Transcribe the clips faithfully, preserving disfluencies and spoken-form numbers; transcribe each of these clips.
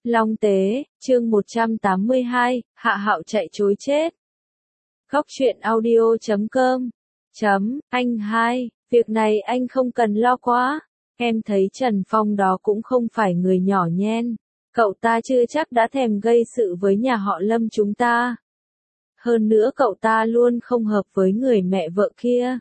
Long Tế, chương một trăm tám mươi hai, Hạ Hạo chạy trối chết. Góc truyện audio chấm com. Chấm, anh hai, việc này anh không cần lo quá. Em thấy Trần Phong đó cũng không phải người nhỏ nhen. Cậu ta chưa chắc đã thèm gây sự với nhà họ Lâm chúng ta. Hơn nữa cậu ta luôn không hợp với người mẹ vợ kia.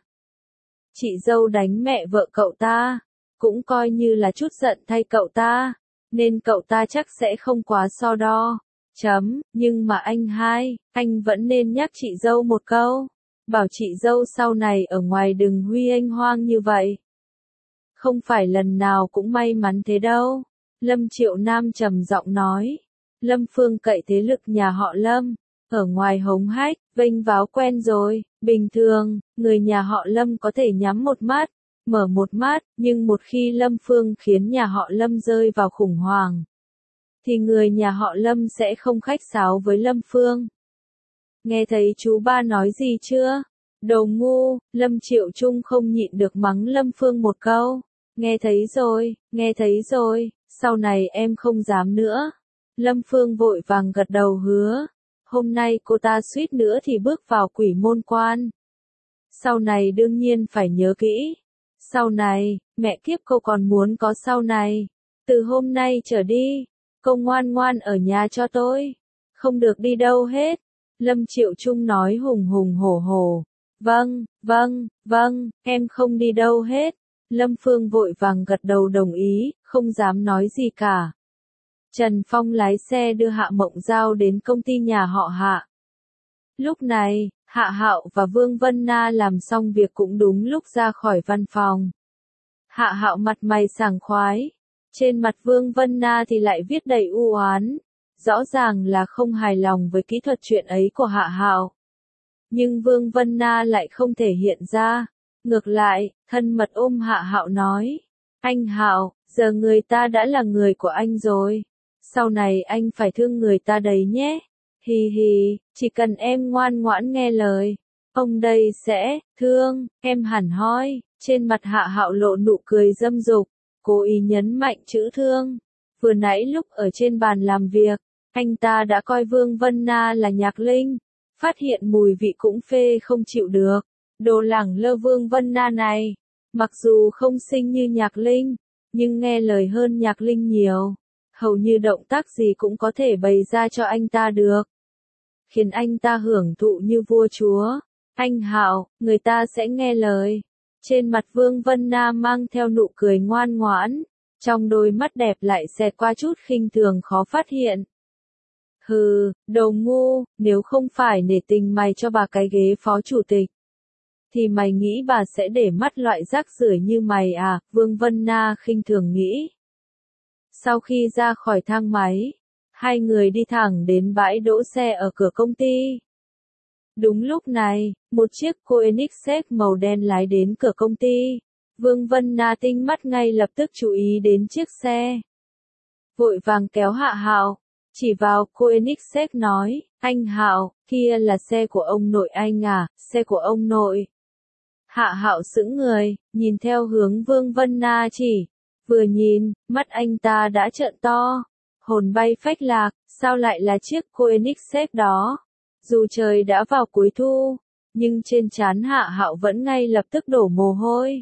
Chị dâu đánh mẹ vợ cậu ta, cũng coi như là chút giận thay cậu ta, nên cậu ta chắc sẽ không quá so đo. Chấm, nhưng mà anh hai, anh vẫn nên nhắc chị dâu một câu. Bảo chị dâu sau này ở ngoài đừng huy anh hoang như vậy. Không phải lần nào cũng may mắn thế đâu. Lâm Triệu Nam trầm giọng nói. Lâm Phương cậy thế lực nhà họ Lâm. Ở ngoài hống hách, vênh váo quen rồi. Bình thường, người nhà họ Lâm có thể nhắm một mắt, mở một mắt, nhưng một khi Lâm Phương khiến nhà họ Lâm rơi vào khủng hoảng, thì người nhà họ Lâm sẽ không khách sáo với Lâm Phương. Nghe thấy chú ba nói gì chưa? Đồ ngu, Lâm Triệu Trung không nhịn được mắng Lâm Phương một câu. Nghe thấy rồi, nghe thấy rồi, sau này em không dám nữa. Lâm Phương vội vàng gật đầu hứa. Hôm nay cô ta suýt nữa thì bước vào quỷ môn quan. Sau này đương nhiên phải nhớ kỹ. Sau này, mẹ kiếp cô còn muốn có sau này. Từ hôm nay trở đi, cô ngoan ngoan ở nhà cho tôi. Không được đi đâu hết. Lâm Triệu Trung nói hùng hùng hổ hổ. Vâng, vâng, vâng, em không đi đâu hết. Lâm Phương vội vàng gật đầu đồng ý, không dám nói gì cả. Trần Phong lái xe đưa Hạ Mộng Giao đến công ty nhà họ Hạ. Lúc này, Hạ Hạo và Vương Vân Na làm xong việc cũng đúng lúc ra khỏi văn phòng. Hạ Hạo mặt mày sảng khoái. Trên mặt Vương Vân Na thì lại viết đầy u oán. Rõ ràng là không hài lòng với kỹ thuật chuyện ấy của Hạ Hạo. Nhưng Vương Vân Na lại không thể hiện ra. Ngược lại, thân mật ôm Hạ Hạo nói. Anh Hạo, giờ người ta đã là người của anh rồi. Sau này anh phải thương người ta đấy nhé. Hì hì, chỉ cần em ngoan ngoãn nghe lời, ông đây sẽ thương em hẳn hoi. Trên mặt Hạ Hạo lộ nụ cười dâm dục, cố ý nhấn mạnh chữ thương. Vừa nãy lúc ở trên bàn làm việc, anh ta đã coi Vương Vân Na là Nhạc Linh, phát hiện mùi vị cũng phê không chịu được. Đồ lẳng lơ Vương Vân Na này, mặc dù không xinh như Nhạc Linh, nhưng nghe lời hơn Nhạc Linh nhiều. Hầu như động tác gì cũng có thể bày ra cho anh ta được, khiến anh ta hưởng thụ như vua chúa. Anh Hạo, người ta sẽ nghe lời. Trên mặt Vương Vân Na mang theo nụ cười ngoan ngoãn, trong đôi mắt đẹp lại xẹt qua chút khinh thường khó phát hiện. Hừ, đồ ngu, nếu không phải nể tình mày cho bà cái ghế phó chủ tịch, thì mày nghĩ bà sẽ để mắt loại rác rưởi như mày à? Vương Vân Na khinh thường nghĩ. Sau khi ra khỏi thang máy, hai người đi thẳng đến bãi đỗ xe ở cửa công ty. Đúng lúc này, một chiếc Koenigsegg màu đen lái đến cửa công ty. Vương Vân Na tinh mắt ngay lập tức chú ý đến chiếc xe. Vội vàng kéo Hạ Hạo, chỉ vào Koenigsegg nói, anh Hạo, kia là xe của ông nội anh à, xe của ông nội. Hạ Hạo sững người, nhìn theo hướng Vương Vân Na chỉ. Vừa nhìn, mắt anh ta đã trợn to. Hồn bay phách lạc, sao lại là chiếc Koenigsegg đó? Dù trời đã vào cuối thu, nhưng trên trán Hạ Hạo vẫn ngay lập tức đổ mồ hôi.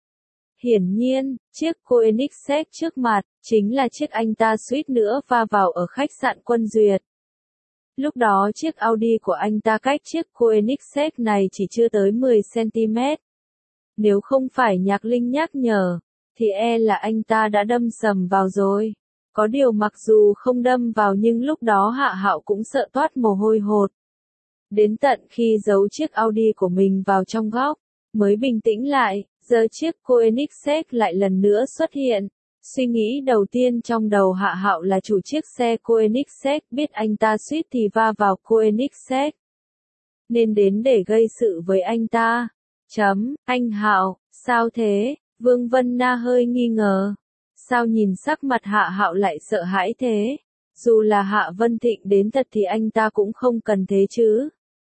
Hiển nhiên, chiếc Koenigsegg trước mặt, chính là chiếc anh ta suýt nữa va vào ở khách sạn Quân Duyệt. Lúc đó chiếc Audi của anh ta cách chiếc Koenigsegg này chỉ chưa tới mười xăng-ti-mét. Nếu không phải Nhạc Linh nhắc nhở, thì e là anh ta đã đâm sầm vào rồi. Có điều mặc dù không đâm vào nhưng lúc đó Hạ Hạo cũng sợ toát mồ hôi hột. Đến tận khi giấu chiếc Audi của mình vào trong góc, mới bình tĩnh lại, giờ chiếc Koenigsegg lại lần nữa xuất hiện. Suy nghĩ đầu tiên trong đầu Hạ Hạo là chủ chiếc xe Koenigsegg biết anh ta suýt thì va vào Koenigsegg, nên đến để gây sự với anh ta. Chấm, anh Hạo, sao thế? Vương Vân Na hơi nghi ngờ. Sao nhìn sắc mặt Hạ Hạo lại sợ hãi thế? Dù là Hạ Vân Thịnh đến thật thì anh ta cũng không cần thế chứ.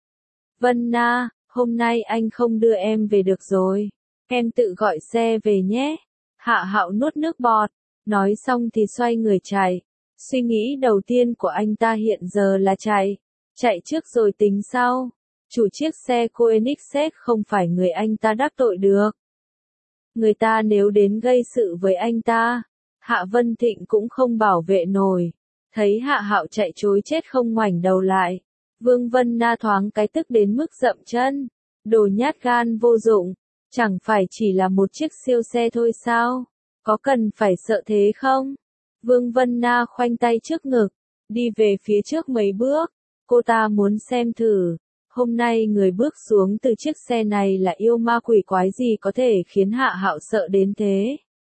Vân Na, hôm nay anh không đưa em về được rồi. Em tự gọi xe về nhé. Hạ Hạo nuốt nước bọt. Nói xong thì xoay người chạy. Suy nghĩ đầu tiên của anh ta hiện giờ là chạy. Chạy trước rồi tính sau. Chủ chiếc xe Koenigsegg không phải người anh ta đắc tội được. Người ta nếu đến gây sự với anh ta, Hạ Vân Thịnh cũng không bảo vệ nổi. Thấy Hạ Hạo chạy trối chết không ngoảnh đầu lại. Vương Vân Na thoáng cái tức đến mức dậm chân. Đồ nhát gan vô dụng. Chẳng phải chỉ là một chiếc siêu xe thôi sao? Có cần phải sợ thế không? Vương Vân Na khoanh tay trước ngực. Đi về phía trước mấy bước. Cô ta muốn xem thử. Hôm nay người bước xuống từ chiếc xe này là yêu ma quỷ quái gì có thể khiến Hạ Hạo sợ đến thế.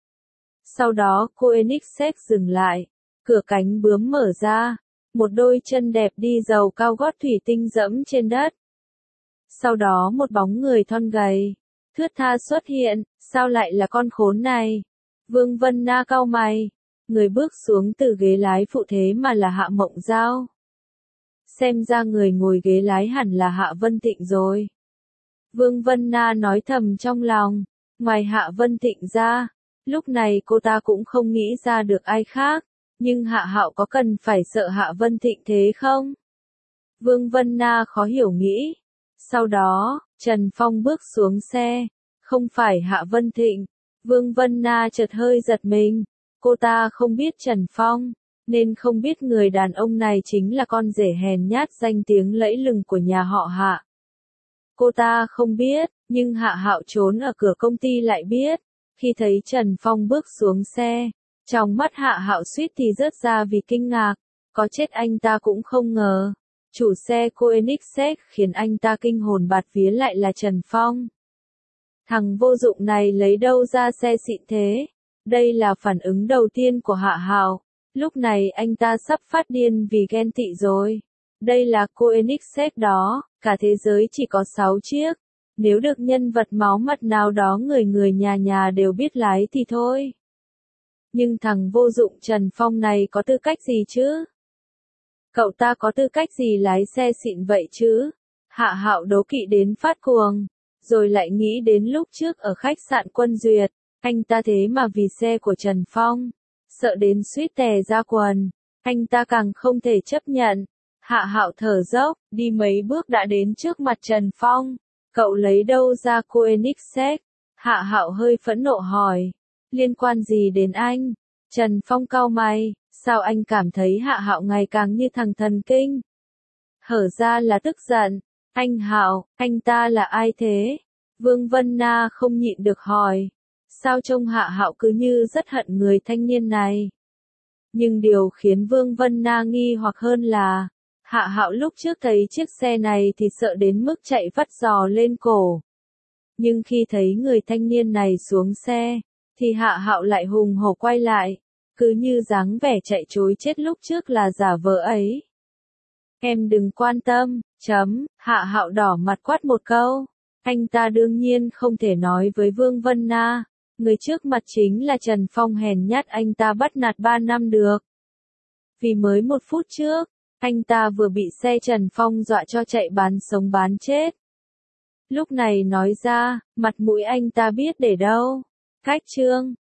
Sau đó Koenigsegg dừng lại. Cửa cánh bướm mở ra. Một đôi chân đẹp đi dầu cao gót thủy tinh dẫm trên đất. Sau đó một bóng người thon gầy, thướt tha xuất hiện. Sao lại là con khốn này? Vương Vân Na cau mày. Người bước xuống từ ghế lái phụ thế mà là Hạ Mộng Giao. Xem ra người ngồi ghế lái hẳn là Hạ Vân Thịnh rồi. Vương Vân Na nói thầm trong lòng. Ngoài Hạ Vân Thịnh ra, lúc này cô ta cũng không nghĩ ra được ai khác. Nhưng Hạ Hạo có cần phải sợ Hạ Vân Thịnh thế không? Vương Vân Na khó hiểu nghĩ. Sau đó, Trần Phong bước xuống xe. Không phải Hạ Vân Thịnh. Vương Vân Na chợt hơi giật mình. Cô ta không biết Trần Phong, nên không biết người đàn ông này chính là con rể hèn nhát danh tiếng lẫy lừng của nhà họ Hạ. Cô ta không biết, nhưng Hạ Hạo trốn ở cửa công ty lại biết. Khi thấy Trần Phong bước xuống xe, trong mắt Hạ Hạo suýt thì rớt ra vì kinh ngạc. Có chết anh ta cũng không ngờ. Chủ xe Koenigsegg khiến anh ta kinh hồn bạt vía lại là Trần Phong. Thằng vô dụng này lấy đâu ra xe xịn thế? Đây là phản ứng đầu tiên của Hạ Hạo. Lúc này anh ta sắp phát điên vì ghen tị rồi. Đây là Koenigsegg đó, cả thế giới chỉ có sáu chiếc. Nếu được nhân vật máu mặt nào đó người người nhà nhà đều biết lái thì thôi. Nhưng thằng vô dụng Trần Phong này có tư cách gì chứ? Cậu ta có tư cách gì lái xe xịn vậy chứ? Hạ Hạo đố kỵ đến phát cuồng. Rồi lại nghĩ đến lúc trước ở khách sạn Quân Duyệt. Anh ta thế mà vì xe của Trần Phong, sợ đến suýt tè ra quần. Anh ta càng không thể chấp nhận. Hạ Hạo thở dốc, đi mấy bước đã đến trước mặt Trần Phong. Cậu lấy đâu ra Koenigsegg? Hạ Hạo hơi phẫn nộ hỏi. Liên quan gì đến anh? Trần Phong cau mày. Sao anh cảm thấy Hạ Hạo ngày càng như thằng thần kinh? Hở ra là tức giận. Anh Hạo, anh ta là ai thế? Vương Vân Na không nhịn được hỏi. Sao trông Hạ Hạo cứ như rất hận người thanh niên này? Nhưng điều khiến Vương Vân Na nghi hoặc hơn là, Hạ Hạo lúc trước thấy chiếc xe này thì sợ đến mức chạy vắt giò lên cổ. Nhưng khi thấy người thanh niên này xuống xe, thì Hạ Hạo lại hùng hổ quay lại, cứ như dáng vẻ chạy trối chết lúc trước là giả vờ ấy. Em đừng quan tâm, chấm, Hạ Hạo đỏ mặt quát một câu. Anh ta đương nhiên không thể nói với Vương Vân Na. Người trước mặt chính là Trần Phong hèn nhát anh ta bắt nạt ba năm được. Vì mới một phút trước, anh ta vừa bị xe Trần Phong dọa cho chạy bán sống bán chết. Lúc này nói ra, mặt mũi anh ta biết để đâu. Cách chương